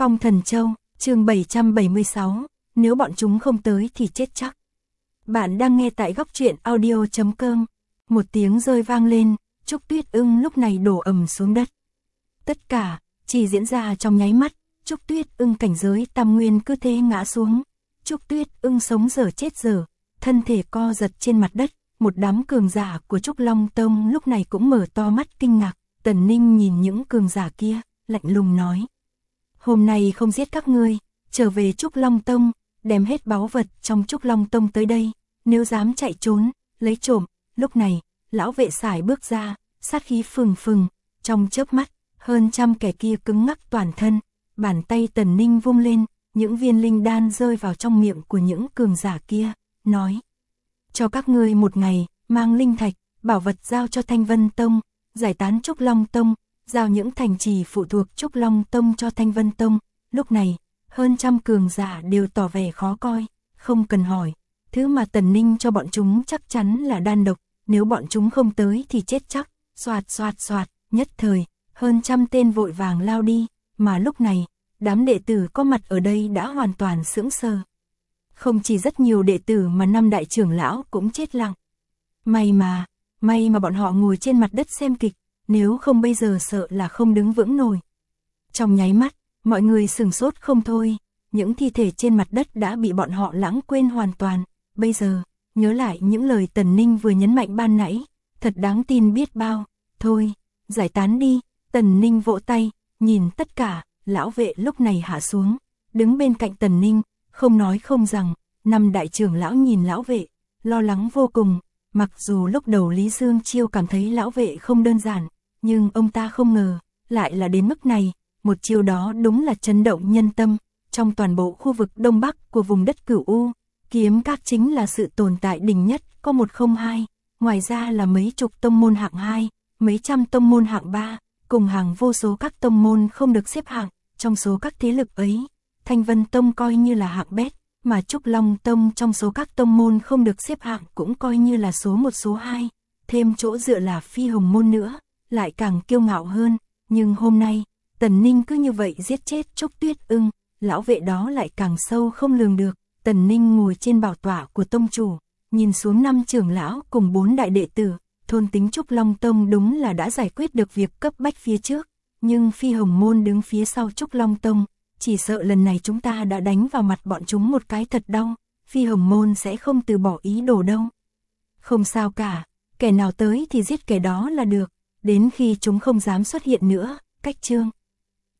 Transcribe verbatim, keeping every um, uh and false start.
Phong Thần Châu, chương bảy trăm bảy mươi sáu, nếu bọn chúng không tới thì chết chắc. Bạn đang nghe tại góc truyện audio chấm com. Một tiếng rơi vang lên, Trúc Tuyết Ưng lúc này đổ ầm xuống đất. Tất cả chỉ diễn ra trong nháy mắt, Trúc Tuyết Ưng cảnh giới tam nguyên cứ thế ngã xuống. Trúc Tuyết Ưng sống dở chết dở, thân thể co giật trên mặt đất. Một đám cường giả của Trúc Long Tông lúc này cũng mở to mắt kinh ngạc. Tần Ninh nhìn những cường giả kia, lạnh lùng nói: hôm nay không giết các ngươi, trở về Trúc Long Tông, đem hết báu vật trong Trúc Long Tông tới đây, nếu dám chạy trốn, lấy trộm. Lúc này, lão vệ sải bước ra, sát khí phừng phừng, trong chớp mắt, hơn trăm kẻ kia cứng ngắc toàn thân, bàn tay Tần Ninh vung lên, những viên linh đan rơi vào trong miệng của những cường giả kia, nói: cho các ngươi một ngày, mang linh thạch, bảo vật giao cho Thanh Vân Tông, giải tán Trúc Long Tông, giao những thành trì phụ thuộc Trúc Long Tông cho Thanh Vân Tông. Lúc này, hơn trăm cường giả đều tỏ vẻ khó coi, không cần hỏi, thứ mà Tần Ninh cho bọn chúng chắc chắn là đan độc, nếu bọn chúng không tới thì chết chắc. Xoạt xoạt xoạt, nhất thời, hơn trăm tên vội vàng lao đi, mà lúc này, đám đệ tử có mặt ở đây đã hoàn toàn sững sờ. Không chỉ rất nhiều đệ tử mà năm đại trưởng lão cũng chết lặng. May mà, may mà bọn họ ngồi trên mặt đất xem kịch, nếu không bây giờ sợ là không đứng vững nổi. Trong nháy mắt, mọi người sửng sốt không thôi, những thi thể trên mặt đất đã bị bọn họ lãng quên hoàn toàn. Bây giờ, nhớ lại những lời Tần Ninh vừa nhấn mạnh ban nãy, thật đáng tin biết bao. Thôi, giải tán đi. Tần Ninh vỗ tay, nhìn tất cả, lão vệ lúc này hạ xuống, đứng bên cạnh Tần Ninh, không nói không rằng. Năm đại trưởng lão nhìn lão vệ, lo lắng vô cùng. Mặc dù lúc đầu Lý Dương Chiêu cảm thấy lão vệ không đơn giản, nhưng ông ta không ngờ, lại là đến mức này. Một chiêu đó đúng là chấn động nhân tâm. Trong toàn bộ khu vực Đông Bắc của vùng đất Cửu U, Kiếm Các chính là sự tồn tại đỉnh nhất, có một không hai. Ngoài ra là mấy chục tông môn hạng hai, mấy trăm tông môn hạng ba, cùng hàng vô số các tông môn không được xếp hạng. Trong số các thế lực ấy, Thanh Vân Tông coi như là hạng bét, mà Trúc Long Tông trong số các tông môn không được xếp hạng cũng coi như là số một số hai. Thêm chỗ dựa là Phi Hồng Môn nữa, lại càng kiêu ngạo hơn. Nhưng hôm nay, Tần Ninh cứ như vậy giết chết Trúc Tuyết Ưng, lão vệ đó lại càng sâu không lường được. Tần Ninh ngồi trên bảo tọa của tông chủ, nhìn xuống năm trưởng lão cùng bốn đại đệ tử. Thôn tính Trúc Long Tông đúng là đã giải quyết được việc cấp bách phía trước, nhưng Phi Hồng Môn đứng phía sau Trúc Long Tông, chỉ sợ lần này chúng ta đã đánh vào mặt bọn chúng một cái thật đau. Phi Hồng Môn sẽ không từ bỏ ý đồ đâu. Không sao cả, kẻ nào tới thì giết kẻ đó là được, đến khi chúng không dám xuất hiện nữa. Cách chương